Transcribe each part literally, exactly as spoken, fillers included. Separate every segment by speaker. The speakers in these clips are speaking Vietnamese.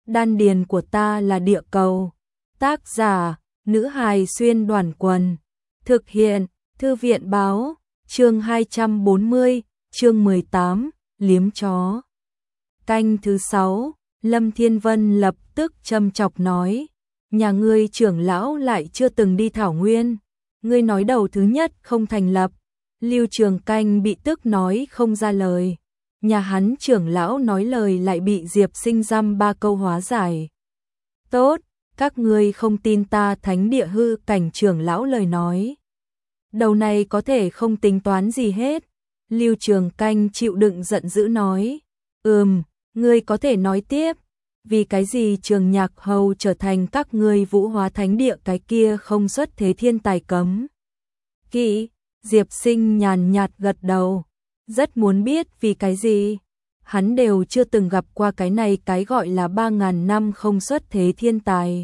Speaker 1: Đan điền của ta là địa cầu. Tác giả, nữ hài xuyên đoàn quần. Thực hiện, thư viện báo, chương hai trăm bốn mươi, chương mười tám, liếm chó. Canh thứ sáu, Lâm Thiên Vân lập tức châm chọc nói, nhà ngươi trưởng lão lại chưa từng đi thảo nguyên. Ngươi nói đầu thứ nhất không thành lập. Lưu Trường Canh bị tức nói không ra lời. Nhà hắn trưởng lão nói lời lại bị Diệp Sinh dăm ba câu hóa giải. Tốt, các ngươi không tin ta thánh địa hư cảnh trưởng lão lời nói. Đầu này có thể không tính toán gì hết. Lưu Trường Canh chịu đựng giận dữ nói. Ừm, ngươi có thể nói tiếp. Vì cái gì Trường Nhạc Hầu trở thành các ngươi Vũ Hóa Thánh Địa cái kia không xuất thế thiên tài cấm kỵ? Diệp Sinh nhàn nhạt gật đầu. Rất muốn biết vì cái gì. Hắn đều chưa từng gặp qua cái này cái gọi là ba ngàn năm không xuất thế thiên tài.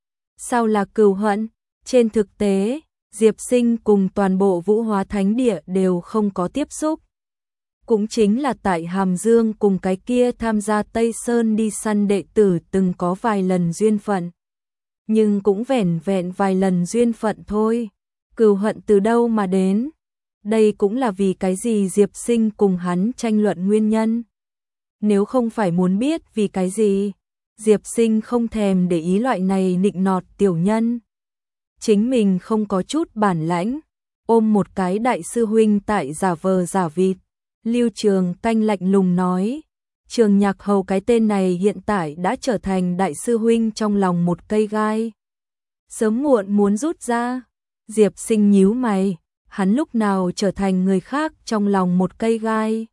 Speaker 1: Sao là cừu hận? Trên thực tế, Diệp Sinh cùng toàn bộ Vũ Hóa Thánh Địa đều không có tiếp xúc. Cũng chính là tại Hàm Dương cùng cái kia tham gia Tây Sơn đi săn đệ tử từng có vài lần duyên phận. Nhưng cũng vẻn vẹn vài lần duyên phận thôi. Cừu hận từ đâu mà đến? Đây cũng là vì cái gì Diệp Sinh cùng hắn tranh luận nguyên nhân. Nếu không phải muốn biết vì cái gì, Diệp Sinh không thèm để ý loại này nịnh nọt tiểu nhân. Chính mình không có chút bản lãnh, ôm một cái đại sư huynh tại giả vờ giả vịt. Lưu Trường Canh lạnh lùng nói, Trường Nhạc Hầu cái tên này hiện tại đã trở thành đại sư huynh trong lòng một cây gai. Sớm muộn muốn rút ra. Diệp Sinh nhíu mày, hắn lúc nào trở thành người khác trong lòng một cây gai.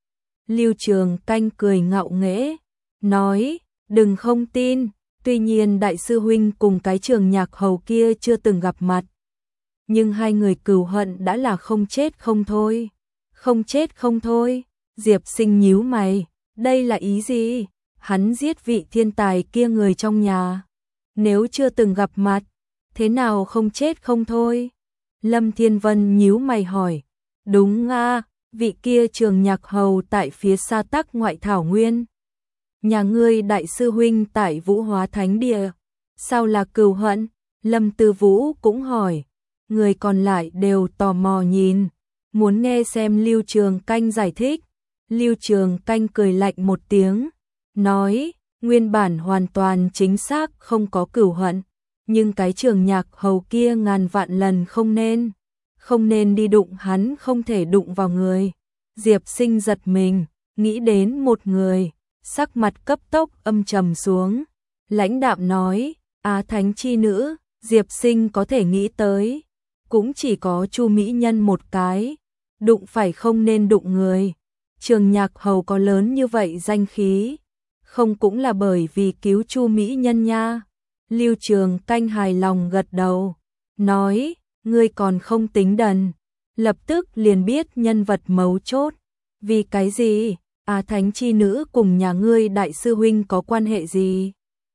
Speaker 1: Lưu Trường Canh cười ngạo nghễ, nói, đừng không tin, tuy nhiên đại sư huynh cùng cái Trường Nhạc Hầu kia chưa từng gặp mặt. Nhưng hai người cừu hận đã là không chết không thôi. Không chết không thôi. Diệp Sinh nhíu mày, đây là ý gì? Hắn giết vị thiên tài kia người trong nhà. Nếu chưa từng gặp mặt, thế nào không chết không thôi? Lâm Thiên Vân nhíu mày hỏi, đúng à, vị kia Trường Nhạc Hầu tại phía xa Tắc ngoại thảo nguyên. Nhà ngươi đại sư huynh tại Vũ Hóa Thánh Địa. Sao là cừu hận? Lâm Tư Vũ cũng hỏi. Người còn lại đều tò mò nhìn, muốn nghe xem Lưu Trường Canh giải thích. Lưu Trường Canh cười lạnh một tiếng, nói, nguyên bản hoàn toàn chính xác không có cừu hận, nhưng cái Trường Nhạc Hầu kia ngàn vạn lần không nên, không nên đi đụng hắn, không thể đụng vào người. Diệp Sinh giật mình, nghĩ đến một người, sắc mặt cấp tốc âm trầm xuống, lãnh đạm nói, Á Thánh chi nữ. Diệp Sinh có thể nghĩ tới, cũng chỉ có Chu Mỹ Nhân một cái, đụng phải không nên đụng người. Trường Nhạc Hầu có lớn như vậy danh khí, không cũng là bởi vì cứu Chu Mỹ Nhân nha. Lưu Trường Canh hài lòng gật đầu, nói, ngươi còn không tính đần, lập tức liền biết nhân vật mấu chốt. Vì cái gì? Á Thánh chi nữ cùng nhà ngươi đại sư huynh có quan hệ gì?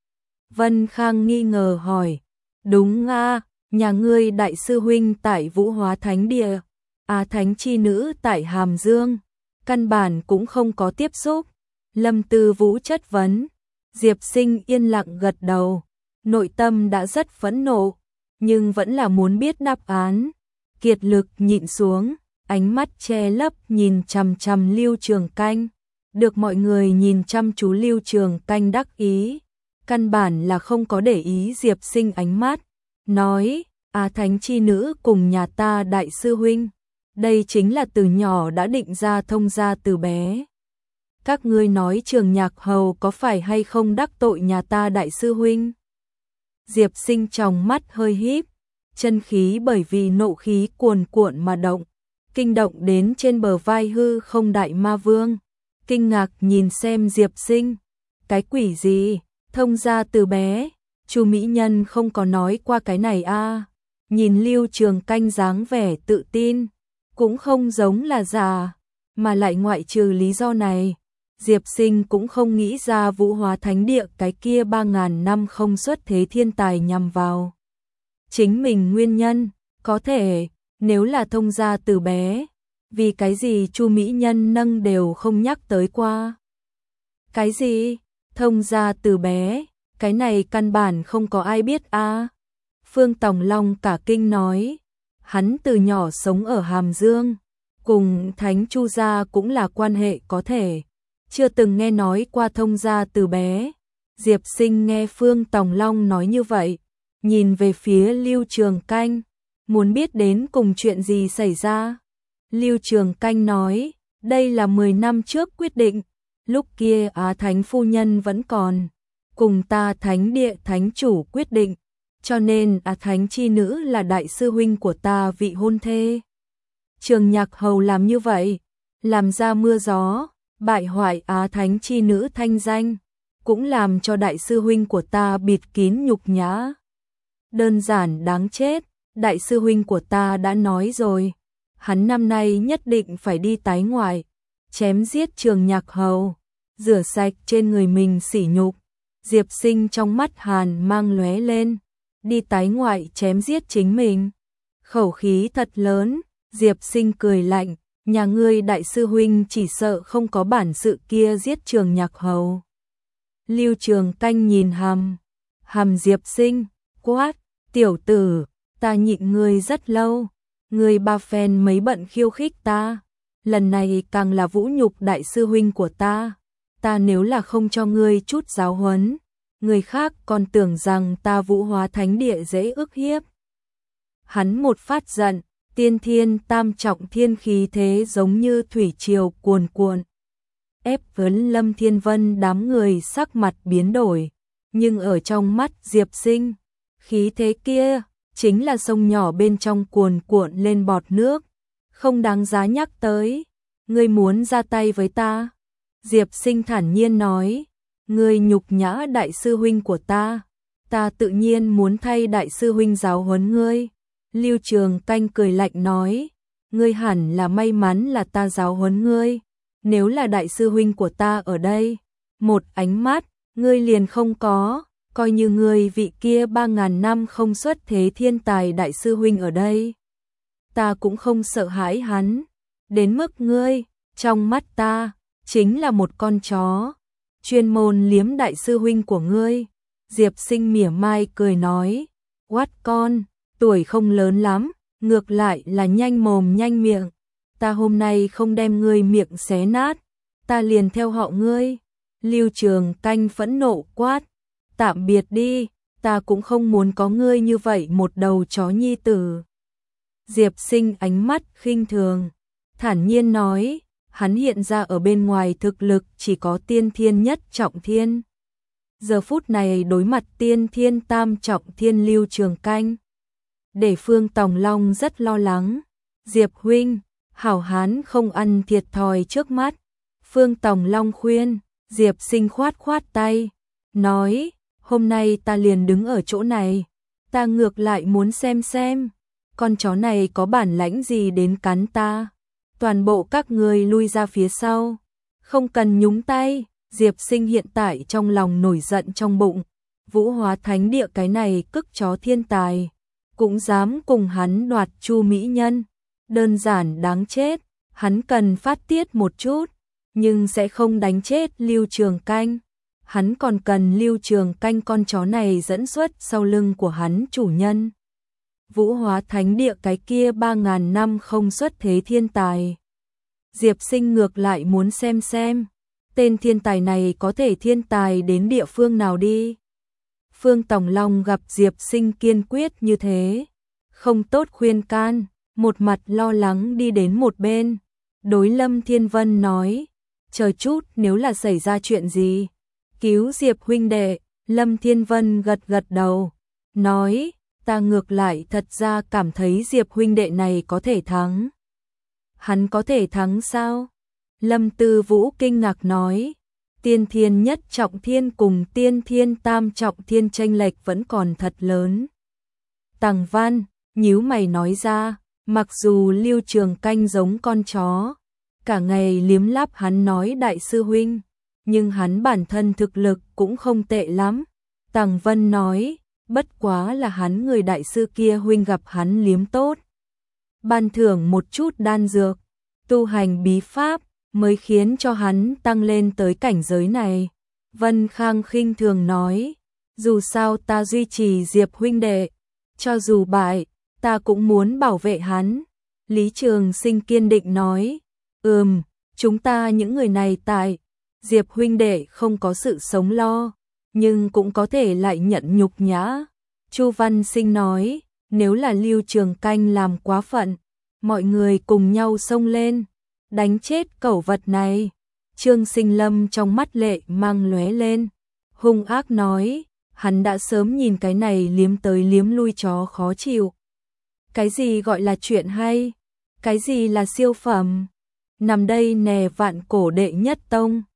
Speaker 1: Vân Khang nghi ngờ hỏi. Đúng a, nhà ngươi đại sư huynh tại Vũ Hóa Thánh Địa, Á Thánh chi nữ tại Hàm Dương, căn bản cũng không có tiếp xúc. Lâm Tư Vũ chất vấn. Diệp Sinh yên lặng gật đầu, nội tâm đã rất phẫn nộ, nhưng vẫn là muốn biết đáp án. Kiệt lực nhịn xuống, ánh mắt che lấp nhìn chằm chằm Lưu Trường Canh. Được mọi người nhìn chăm chú Lưu Trường Canh đắc ý, căn bản là không có để ý Diệp Sinh ánh mắt, nói, Á Thánh chi nữ cùng nhà ta đại sư huynh, đây chính là từ nhỏ đã định ra thông gia từ bé. Các ngươi nói Trường Nhạc Hầu có phải hay không đắc tội nhà ta đại sư huynh? Diệp Sinh trong mắt hơi híp, chân khí bởi vì nộ khí cuồn cuộn mà động, kinh động đến trên bờ vai hư không đại ma vương, kinh ngạc nhìn xem Diệp Sinh, cái quỷ gì, thông gia từ bé, Chu Mỹ Nhân không có nói qua cái này a. À. Nhìn Lưu Trường Canh dáng vẻ tự tin, cũng không giống là già, mà lại ngoại trừ lý do này, Diệp Sinh cũng không nghĩ ra Vũ Hóa Thánh Địa cái kia ba ngàn năm không xuất thế thiên tài nhằm vào chính mình nguyên nhân. Có thể, nếu là thông gia từ bé, vì cái gì Chu Mỹ Nhân nâng đều không nhắc tới qua. Cái gì? Thông gia từ bé, cái này căn bản không có ai biết a. À. Phương Tòng Long cả kinh nói, hắn từ nhỏ sống ở Hàm Dương, cùng Thánh Chu gia cũng là quan hệ có thể, chưa từng nghe nói qua thông gia từ bé. Diệp Sinh nghe Phương Tòng Long nói như vậy, nhìn về phía Lưu Trường Canh, muốn biết đến cùng chuyện gì xảy ra. Lưu Trường Canh nói, đây là mười năm trước quyết định, lúc kia Á Thánh phu nhân vẫn còn, cùng ta Thánh địa thánh chủ quyết định, cho nên Á Thánh chi nữ là đại sư huynh của ta vị hôn thê. Trường Nhạc Hầu làm như vậy, làm ra mưa gió, bại hoại Á Thánh chi nữ thanh danh, cũng làm cho đại sư huynh của ta bịt kín nhục nhã. Đơn giản đáng chết, đại sư huynh của ta đã nói rồi, hắn năm nay nhất định phải đi tái ngoại, chém giết Trường Nhạc Hầu, rửa sạch trên người mình sỉ nhục. Diệp Sinh trong mắt hàn mang lóe lên, đi tái ngoại chém giết chính mình. Khẩu khí thật lớn, Diệp Sinh cười lạnh, nhà ngươi đại sư huynh chỉ sợ không có bản sự kia giết Trường Nhạc Hầu. Lưu Trường Canh nhìn hàm, hàm Diệp Sinh, quát, tiểu tử, ta nhịn ngươi rất lâu, ngươi ba phen mấy bận khiêu khích ta, lần này càng là vũ nhục đại sư huynh của ta, ta nếu là không cho ngươi chút giáo huấn, người khác còn tưởng rằng ta Vũ Hóa Thánh địa dễ ức hiếp. Hắn một phát giận, tiên thiên tam trọng thiên khí thế giống như thủy triều cuồn cuộn, ép vấn Lâm Thiên Vân đám người sắc mặt biến đổi, nhưng ở trong mắt Diệp Sinh, khí thế kia chính là sông nhỏ bên trong cuồn cuộn lên bọt nước, không đáng giá nhắc tới. Ngươi muốn ra tay với ta? Diệp Sinh thản nhiên nói, ngươi nhục nhã đại sư huynh của ta, ta tự nhiên muốn thay đại sư huynh giáo huấn ngươi. Lưu Trường Canh cười lạnh nói, ngươi hẳn là may mắn là ta giáo huấn ngươi, nếu là đại sư huynh của ta ở đây, một ánh mắt, ngươi liền không có, coi như ngươi vị kia ba ngàn năm không xuất thế thiên tài đại sư huynh ở đây. Ta cũng không sợ hãi hắn, đến mức ngươi, trong mắt ta, chính là một con chó, chuyên môn liếm đại sư huynh của ngươi. Diệp Sinh mỉa mai cười nói, quát con, tuổi không lớn lắm, ngược lại là nhanh mồm nhanh miệng, ta hôm nay không đem ngươi miệng xé nát, ta liền theo họ ngươi. Lưu Trường Canh phẫn nộ quát, tạm biệt đi, ta cũng không muốn có ngươi như vậy một đầu chó nhi tử. Diệp Sinh ánh mắt khinh thường, thản nhiên nói, hắn hiện ra ở bên ngoài thực lực chỉ có tiên thiên nhất trọng thiên. Giờ phút này đối mặt tiên thiên tam trọng thiên Lưu Trường Canh, để Phương Tòng Long rất lo lắng. Diệp huynh, hảo hán không ăn thiệt thòi trước mắt. Phương Tòng Long khuyên, Diệp Sinh khoát khoát tay, nói, hôm nay ta liền đứng ở chỗ này, ta ngược lại muốn xem xem, con chó này có bản lãnh gì đến cắn ta. Toàn bộ các người lui ra phía sau, không cần nhúng tay. Diệp Sinh hiện tại trong lòng nổi giận trong bụng, Vũ Hóa Thánh địa cái này cức chó thiên tài, cũng dám cùng hắn đoạt Chu mỹ nhân, đơn giản đáng chết. Hắn cần phát tiết một chút, nhưng sẽ không đánh chết Lưu Trường Canh. Hắn còn cần Lưu Trường Canh con chó này dẫn xuất sau lưng của hắn chủ nhân. Vũ Hóa Thánh địa cái kia ba ngàn năm không xuất thế thiên tài. Diệp Sinh ngược lại muốn xem xem, tên thiên tài này có thể thiên tài đến địa phương nào đi. Phương Tòng Long gặp Diệp Sinh kiên quyết như thế, không tốt khuyên can, một mặt lo lắng đi đến một bên, đối Lâm Thiên Vân nói, chờ chút, nếu là xảy ra chuyện gì, cứu Diệp huynh đệ. Lâm Thiên Vân gật gật đầu, nói, ta ngược lại thật ra cảm thấy Diệp huynh đệ này có thể thắng. Hắn có thể thắng sao? Lâm Tư Vũ kinh ngạc nói, tiên thiên nhất trọng thiên cùng tiên thiên tam trọng thiên chênh lệch vẫn còn thật lớn. Tằng Văn nhíu mày nói ra, mặc dù Lưu Trường Canh giống con chó, cả ngày liếm láp hắn nói đại sư huynh, nhưng hắn bản thân thực lực cũng không tệ lắm. Tằng Vân nói, bất quá là hắn người đại sư kia huynh gặp hắn liếm tốt, ban thưởng một chút đan dược, tu hành bí pháp, mới khiến cho hắn tăng lên tới cảnh giới này. Vân Khang khinh thường nói, dù sao ta duy trì Diệp huynh đệ, cho dù bại, ta cũng muốn bảo vệ hắn. Lý Trường Sinh kiên định nói, ừm, chúng ta những người này tại Diệp huynh đệ không có sự sống lo, nhưng cũng có thể lại nhận nhục nhã. Chu Văn Sinh nói, nếu là Lưu Trường Canh làm quá phận, mọi người cùng nhau xông lên, đánh chết cẩu vật này. Trương Sinh Lâm trong mắt lệ mang lóe lên, hung ác nói, hắn đã sớm nhìn cái này liếm tới liếm lui chó khó chịu. Cái gì gọi là chuyện hay? Cái gì là siêu phẩm? Nằm đây nè vạn cổ đệ nhất tông.